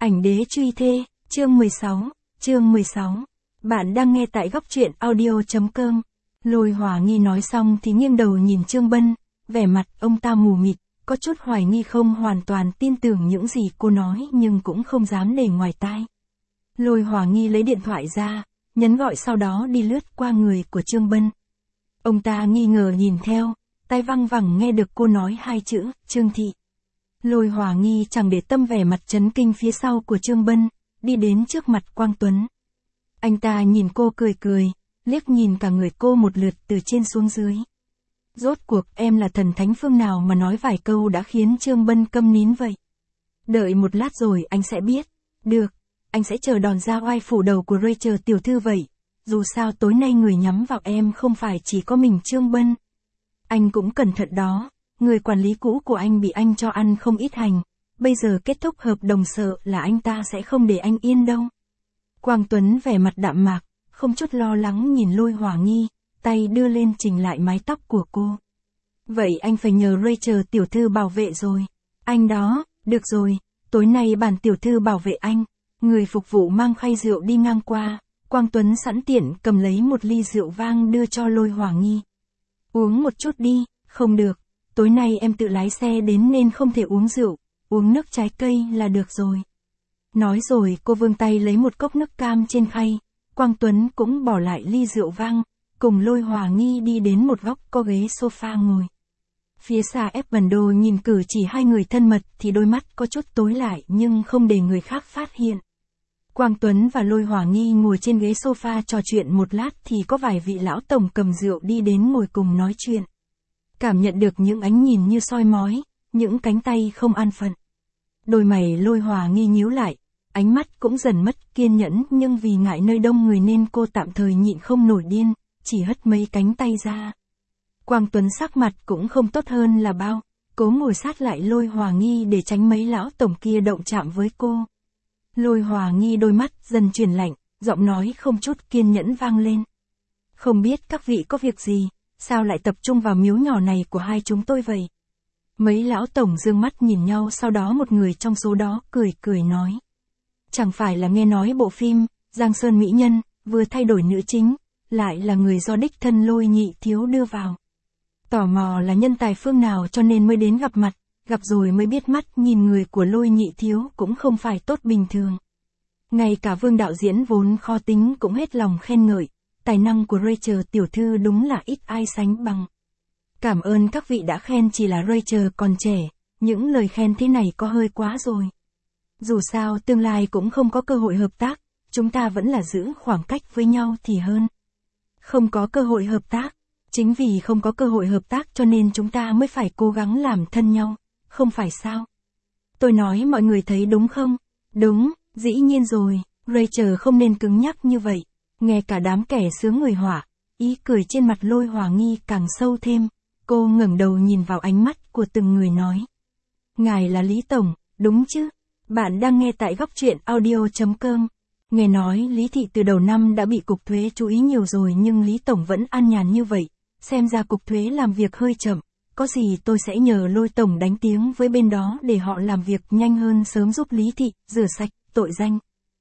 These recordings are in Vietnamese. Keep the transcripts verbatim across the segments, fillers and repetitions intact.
Ảnh đế truy thê, chương mười sáu, chương mười sáu. Bạn đang nghe tại góc truyện audio.com. Lôi Hòa Nghi nói xong thì nghiêng đầu nhìn Trương Bân, vẻ mặt ông ta mù mịt, có chút hoài nghi không hoàn toàn tin tưởng những gì cô nói nhưng cũng không dám để ngoài tai. Lôi Hòa Nghi lấy điện thoại ra, nhấn gọi sau đó đi lướt qua người của Trương Bân. Ông ta nghi ngờ nhìn theo, tai văng vẳng nghe được cô nói hai chữ, Trương Thị. Lôi Hòa Nghi chẳng để tâm vẻ mặt chấn kinh phía sau của Trương Bân, đi đến trước mặt Quang Tuấn. Anh ta nhìn cô cười cười, liếc nhìn cả người cô một lượt từ trên xuống dưới. Rốt cuộc em là thần thánh phương nào mà nói vài câu đã khiến Trương Bân câm nín vậy? Đợi một lát rồi anh sẽ biết. Được, anh sẽ chờ đòn ra oai phủ đầu của Rachel tiểu thư vậy. Dù sao tối nay người nhắm vào em không phải chỉ có mình Trương Bân. Anh cũng cẩn thận đó, người quản lý cũ của anh bị anh cho ăn không ít hành. Bây giờ kết thúc hợp đồng sợ là anh ta sẽ không để anh yên đâu. Quang Tuấn vẻ mặt đạm mạc, không chút lo lắng nhìn Lôi Hòa Nghi, tay đưa lên chỉnh lại mái tóc của cô. Vậy anh phải nhờ Rachel tiểu thư bảo vệ rồi. Anh đó, được rồi, tối nay bản tiểu thư bảo vệ anh. Người phục vụ mang khay rượu đi ngang qua, Quang Tuấn sẵn tiện cầm lấy một ly rượu vang đưa cho Lôi Hòa Nghi. Uống một chút đi, không được, tối nay em tự lái xe đến nên không thể uống rượu, uống nước trái cây là được rồi. Nói rồi cô vươn tay lấy một cốc nước cam trên khay, Quang Tuấn cũng bỏ lại ly rượu vang, cùng Lôi Hòa Nghi đi đến một góc có ghế sofa ngồi. Phía xa Evando nhìn cử chỉ hai người thân mật thì đôi mắt có chút tối lại nhưng không để người khác phát hiện. Quang Tuấn và Lôi Hòa Nghi ngồi trên ghế sofa trò chuyện một lát thì có vài vị lão tổng cầm rượu đi đến ngồi cùng nói chuyện. Cảm nhận được những ánh nhìn như soi mói, những cánh tay không an phận. Đôi mày Lôi Hòa Nghi nhíu lại, ánh mắt cũng dần mất kiên nhẫn nhưng vì ngại nơi đông người nên cô tạm thời nhịn không nổi điên, chỉ hất mấy cánh tay ra. Quang Tuấn sắc mặt cũng không tốt hơn là bao, cố ngồi sát lại Lôi Hòa Nghi để tránh mấy lão tổng kia động chạm với cô. Lôi Hòa Nghi đôi mắt dần chuyển lạnh, giọng nói không chút kiên nhẫn vang lên. Không biết các vị có việc gì, sao lại tập trung vào miếu nhỏ này của hai chúng tôi vậy? Mấy lão tổng dương mắt nhìn nhau sau đó một người trong số đó cười cười nói. Chẳng phải là nghe nói bộ phim, Giang Sơn Mỹ Nhân, vừa thay đổi nữ chính, lại là người do đích thân Lôi Nhị Thiếu đưa vào. Tò mò là nhân tài phương nào cho nên mới đến gặp mặt, gặp rồi mới biết mắt nhìn người của Lôi Nhị Thiếu cũng không phải tốt bình thường. Ngay cả Vương đạo diễn vốn khó tính cũng hết lòng khen ngợi, tài năng của Rachel tiểu thư đúng là ít ai sánh bằng. Cảm ơn các vị đã khen chỉ là Rachel còn trẻ, những lời khen thế này có hơi quá rồi. Dù sao tương lai cũng không có cơ hội hợp tác, chúng ta vẫn là giữ khoảng cách với nhau thì hơn. Không có cơ hội hợp tác, chính vì không có cơ hội hợp tác cho nên chúng ta mới phải cố gắng làm thân nhau, không phải sao? Tôi nói mọi người thấy đúng không? Đúng, dĩ nhiên rồi, Rachel không nên cứng nhắc như vậy. Nghe cả đám kẻ sướng người họa, ý cười trên mặt Lôi Hòa Nghi càng sâu thêm, cô ngẩng đầu nhìn vào ánh mắt của từng người nói. Ngài là Lý Tổng, đúng chứ? Bạn đang nghe tại góc truyện audio.com. Nghe nói Lý Thị từ đầu năm đã bị Cục Thuế chú ý nhiều rồi nhưng Lý Tổng vẫn an nhàn như vậy, xem ra Cục Thuế làm việc hơi chậm, có gì tôi sẽ nhờ Lôi Tổng đánh tiếng với bên đó để họ làm việc nhanh hơn sớm giúp Lý Thị rửa sạch tội danh.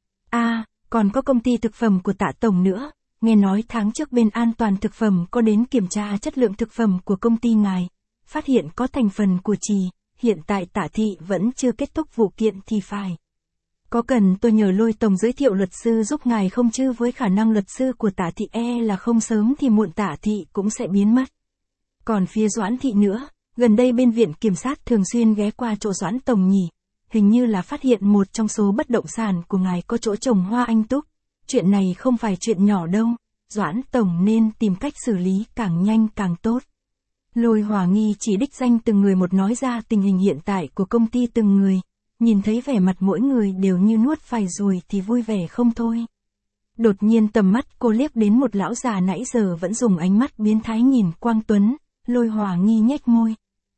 À, còn có công ty thực phẩm của Tạ Tổng nữa, nghe nói tháng trước bên an toàn thực phẩm có đến kiểm tra chất lượng thực phẩm của công ty ngài, phát hiện có thành phần của trì, hiện tại Tạ Thị vẫn chưa kết thúc vụ kiện thì phải. Có cần tôi nhờ Lôi Tổng giới thiệu luật sư giúp ngài không chứ với khả năng luật sư của Tạ Thị e là không sớm thì muộn Tạ Thị cũng sẽ biến mất. Còn phía Doãn Thị nữa, gần đây bên viện kiểm sát thường xuyên ghé qua chỗ Doãn Tổng nhỉ, hình như là phát hiện một trong số bất động sản của ngài có chỗ trồng hoa anh túc, chuyện này không phải chuyện nhỏ đâu, Doãn Tổng nên tìm cách xử lý càng nhanh càng tốt. Lôi Hòa Nghi chỉ đích danh từng người một nói ra tình hình hiện tại của công ty từng người, nhìn thấy vẻ mặt mỗi người đều như nuốt phải ruồi thì vui vẻ không thôi. Đột nhiên tầm mắt cô liếc đến một lão già nãy giờ vẫn dùng ánh mắt biến thái nhìn Quang Tuấn, Lôi Hòa Nghi nhếch môi.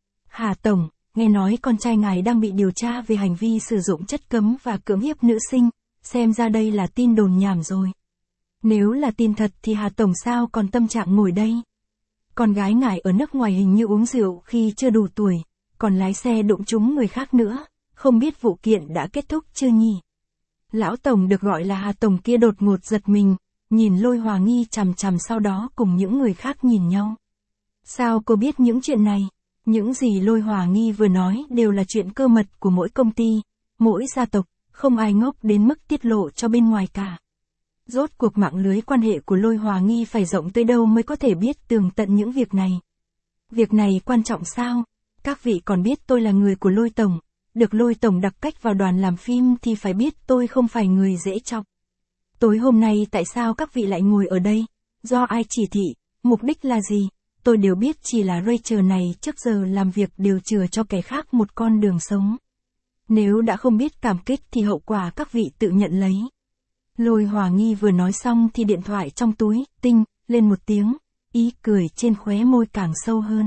Hà Tổng, nghe nói con trai ngài đang bị điều tra về hành vi sử dụng chất cấm và cưỡng hiếp nữ sinh, xem ra đây là tin đồn nhảm rồi. Nếu là tin thật thì Hà Tổng sao còn tâm trạng ngồi đây? Con gái ngài ở nước ngoài hình như uống rượu khi chưa đủ tuổi, còn lái xe đụng trúng người khác nữa, không biết vụ kiện đã kết thúc chưa nhỉ? Lão tổng được gọi là Hà tổng kia đột ngột giật mình, nhìn Lôi Hòa Nghi chằm chằm, sau đó cùng những người khác nhìn nhau. Sao cô biết những chuyện này? Những gì Lôi Hòa Nghi vừa nói đều là chuyện cơ mật của mỗi công ty, mỗi gia tộc, không ai ngốc đến mức tiết lộ cho bên ngoài cả. Rốt cuộc mạng lưới quan hệ của Lôi Hòa Nghi phải rộng tới đâu mới có thể biết tường tận những việc này. Việc này quan trọng sao? Các vị còn biết tôi là người của Lôi tổng, được Lôi tổng đặc cách vào đoàn làm phim thì phải biết tôi không phải người dễ chọc. Tối hôm nay tại sao các vị lại ngồi ở đây? Do ai chỉ thị? Mục đích là gì? Tôi đều biết, chỉ là Rachel này trước giờ làm việc đều chừa cho kẻ khác một con đường sống. Nếu đã không biết cảm kích thì hậu quả các vị tự nhận lấy. Lôi Hòa Nghi vừa nói xong thì điện thoại trong túi, tinh, lên một tiếng, ý cười trên khóe môi càng sâu hơn.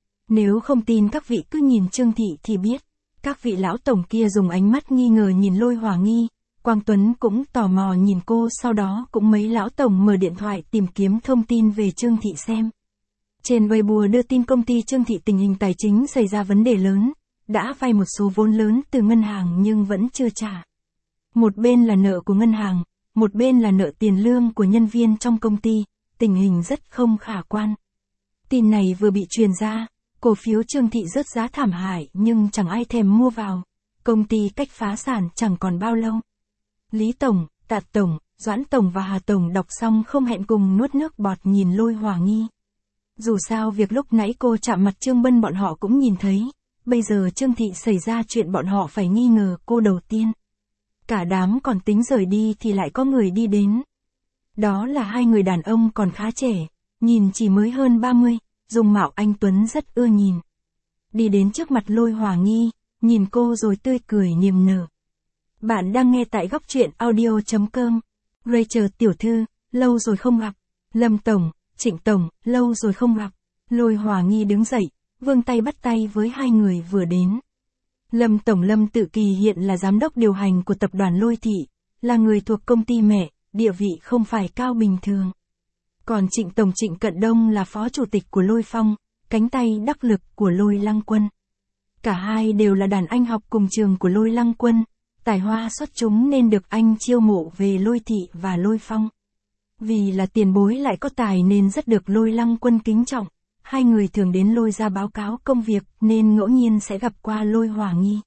Nếu không tin các vị cứ nhìn Trương Thị thì biết. Các vị lão tổng kia dùng ánh mắt nghi ngờ nhìn Lôi Hòa Nghi, Quang Tuấn cũng tò mò nhìn cô, sau đó cũng mấy lão tổng mở điện thoại tìm kiếm thông tin về Trương Thị xem. Trên Weibo đưa tin công ty Trương Thị tình hình tài chính xảy ra vấn đề lớn, đã vay một số vốn lớn từ ngân hàng nhưng vẫn chưa trả. Một bên là nợ của ngân hàng, một bên là nợ tiền lương của nhân viên trong công ty, tình hình rất không khả quan. Tin này vừa bị truyền ra, cổ phiếu Trương Thị rớt giá thảm hại nhưng chẳng ai thèm mua vào. Công ty cách phá sản chẳng còn bao lâu. Lý Tổng, Tạ Tổng, Doãn Tổng và Hà Tổng đọc xong không hẹn cùng nuốt nước bọt nhìn Lôi Hòa Nghi. Dù sao việc lúc nãy cô chạm mặt Trương Bân bọn họ cũng nhìn thấy, bây giờ Trương Thị xảy ra chuyện bọn họ phải nghi ngờ cô đầu tiên. Cả đám còn tính rời đi thì lại có người đi đến. Đó là hai người đàn ông còn khá trẻ, nhìn chỉ mới hơn ba mươi, dung mạo anh tuấn rất ưa nhìn. Đi đến trước mặt Lôi Hòa Nghi, nhìn cô rồi tươi cười niềm nở. Bạn đang nghe tại góc truyện audio chấm com. Rachel tiểu thư, lâu rồi không gặp. Lâm Tổng, Trịnh Tổng, lâu rồi không gặp. Lôi Hòa Nghi đứng dậy, vươn tay bắt tay với hai người vừa đến. Lâm Tổng Lâm Tự Kỳ hiện là giám đốc điều hành của tập đoàn Lôi Thị, là người thuộc công ty mẹ, địa vị không phải cao bình thường. Còn Trịnh Tổng Trịnh Cận Đông là phó chủ tịch của Lôi Phong, cánh tay đắc lực của Lôi Lăng Quân. Cả hai đều là đàn anh học cùng trường của Lôi Lăng Quân, tài hoa xuất chúng nên được anh chiêu mộ về Lôi Thị và Lôi Phong. Vì là tiền bối lại có tài nên rất được Lôi Lăng Quân kính trọng, hai người thường đến Lôi ra báo cáo công việc nên ngẫu nhiên sẽ gặp qua Lôi Hòa Nghi.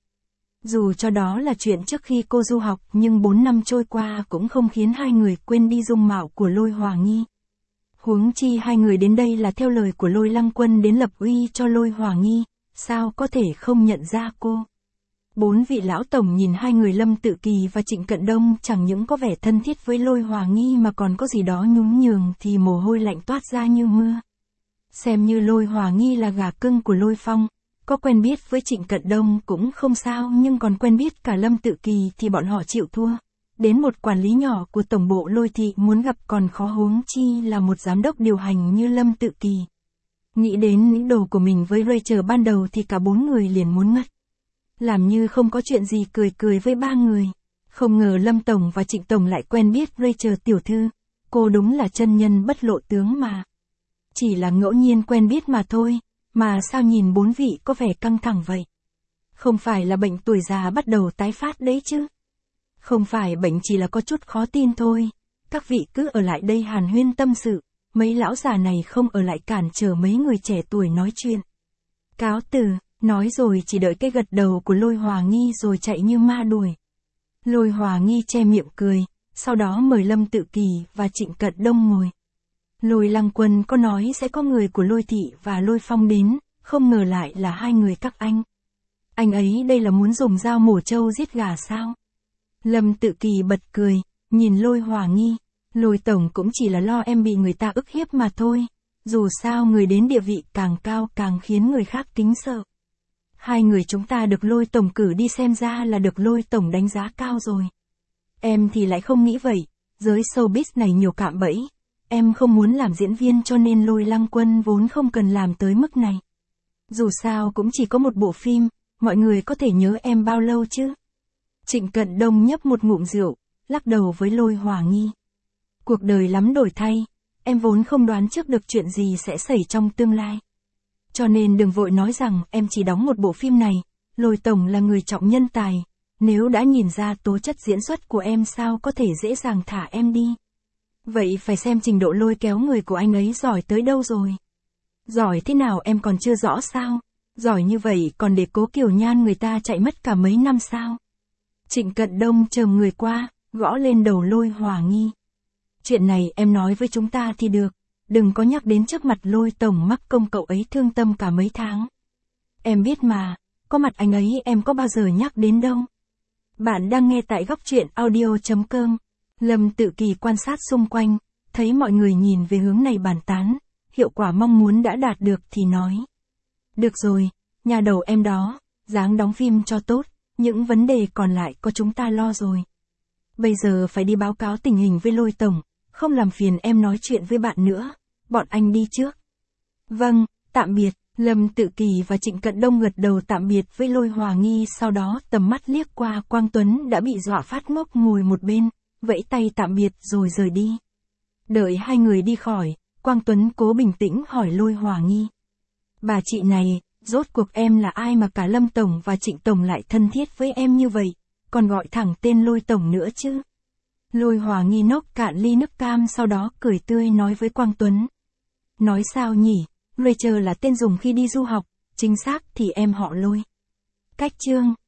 Dù cho đó là chuyện trước khi cô du học nhưng bốn năm trôi qua cũng không khiến hai người quên đi dung mạo của Lôi Hòa Nghi. Huống chi hai người đến đây là theo lời của Lôi Lăng Quân đến lập uy cho Lôi Hòa Nghi, sao có thể không nhận ra cô. Bốn vị lão tổng nhìn hai người Lâm Tự Kỳ và Trịnh Cận Đông chẳng những có vẻ thân thiết với Lôi Hòa Nghi mà còn có gì đó nhún nhường thì mồ hôi lạnh toát ra như mưa. Xem như Lôi Hòa Nghi là gà cưng của Lôi Phong, có quen biết với Trịnh Cận Đông cũng không sao, nhưng còn quen biết cả Lâm Tự Kỳ thì bọn họ chịu thua. Đến một quản lý nhỏ của tổng bộ Lôi Thị muốn gặp còn khó, huống chi là một giám đốc điều hành như Lâm Tự Kỳ. Nghĩ đến những đồ của mình với Rachel ban đầu thì cả bốn người liền muốn ngất. Làm như không có chuyện gì cười cười với ba người. Không ngờ Lâm Tổng và Trịnh Tổng lại quen biết Rachel tiểu thư. Cô đúng là chân nhân bất lộ tướng mà. Chỉ là ngẫu nhiên quen biết mà thôi, mà sao nhìn bốn vị có vẻ căng thẳng vậy? Không phải là bệnh tuổi già bắt đầu tái phát đấy chứ? Không phải bệnh, chỉ là có chút khó tin thôi. Các vị cứ ở lại đây hàn huyên tâm sự, mấy lão già này không ở lại cản trở mấy người trẻ tuổi nói chuyện. Cáo từ, nói rồi chỉ đợi cái gật đầu của Lôi Hòa Nghi rồi chạy như ma đuổi. Lôi Hòa Nghi che miệng cười, sau đó mời Lâm Tự Kỳ và Trịnh Cận Đông ngồi. Lôi Lăng Quân có nói sẽ có người của Lôi Thị và Lôi Phong đến, không ngờ lại là hai người các anh. Anh ấy đây là muốn dùng dao mổ trâu giết gà sao? Lâm Tự Kỳ bật cười, nhìn Lôi Hòa Nghi. Lôi Tổng cũng chỉ là lo em bị người ta ức hiếp mà thôi. Dù sao người đến địa vị càng cao càng khiến người khác kính sợ. Hai người chúng ta được Lôi Tổng cử đi xem ra là được Lôi Tổng đánh giá cao rồi. Em thì lại không nghĩ vậy, giới showbiz này nhiều cạm bẫy. Em không muốn làm diễn viên cho nên Lôi Lăng Quân vốn không cần làm tới mức này. Dù sao cũng chỉ có một bộ phim, mọi người có thể nhớ em bao lâu chứ? Trịnh Cận Đông nhấp một ngụm rượu, lắc đầu với Lôi Hòa Nghi. Cuộc đời lắm đổi thay, em vốn không đoán trước được chuyện gì sẽ xảy trong tương lai. Cho nên đừng vội nói rằng em chỉ đóng một bộ phim này, Lôi Tổng là người trọng nhân tài. Nếu đã nhìn ra tố chất diễn xuất của em sao có thể dễ dàng thả em đi. Vậy phải xem trình độ lôi kéo người của anh ấy giỏi tới đâu rồi. Giỏi thế nào em còn chưa rõ sao? Giỏi như vậy còn để Cố Kiều Nhan người ta chạy mất cả mấy năm sao? Trịnh Cận Đông chồm người qua, gõ lên đầu Lôi Hòa Nghi. Chuyện này em nói với chúng ta thì được, đừng có nhắc đến trước mặt Lôi tổng mắc công cậu ấy thương tâm cả mấy tháng. Em biết mà, có mặt anh ấy em có bao giờ nhắc đến đâu. Bạn đang nghe tại góc truyện audio.com. Lâm Tự Kỳ quan sát xung quanh, thấy mọi người nhìn về hướng này bàn tán, hiệu quả mong muốn đã đạt được thì nói. Được rồi, nhà đầu em đó, dáng đóng phim cho tốt, những vấn đề còn lại có chúng ta lo rồi. Bây giờ phải đi báo cáo tình hình với Lôi tổng, không làm phiền em nói chuyện với bạn nữa, bọn anh đi trước. Vâng, tạm biệt. Lâm Tự Kỳ và Trịnh Cận Đông gật đầu tạm biệt với Lôi Hòa Nghi, sau đó tầm mắt liếc qua Quang Tuấn đã bị dọa phát ngốc ngồi một bên, vẫy tay tạm biệt rồi rời đi. Đợi hai người đi khỏi, Quang Tuấn cố bình tĩnh hỏi Lôi Hòa Nghi. Bà chị này, rốt cuộc em là ai mà cả Lâm tổng và Trịnh tổng lại thân thiết với em như vậy, còn gọi thẳng tên Lôi tổng nữa chứ? Lôi Hòa Nghi nốc cạn ly nước cam sau đó cười tươi nói với Quang Tuấn. Nói sao nhỉ? Rachel là tên dùng khi đi du học, chính xác thì em họ Lôi. Cách chương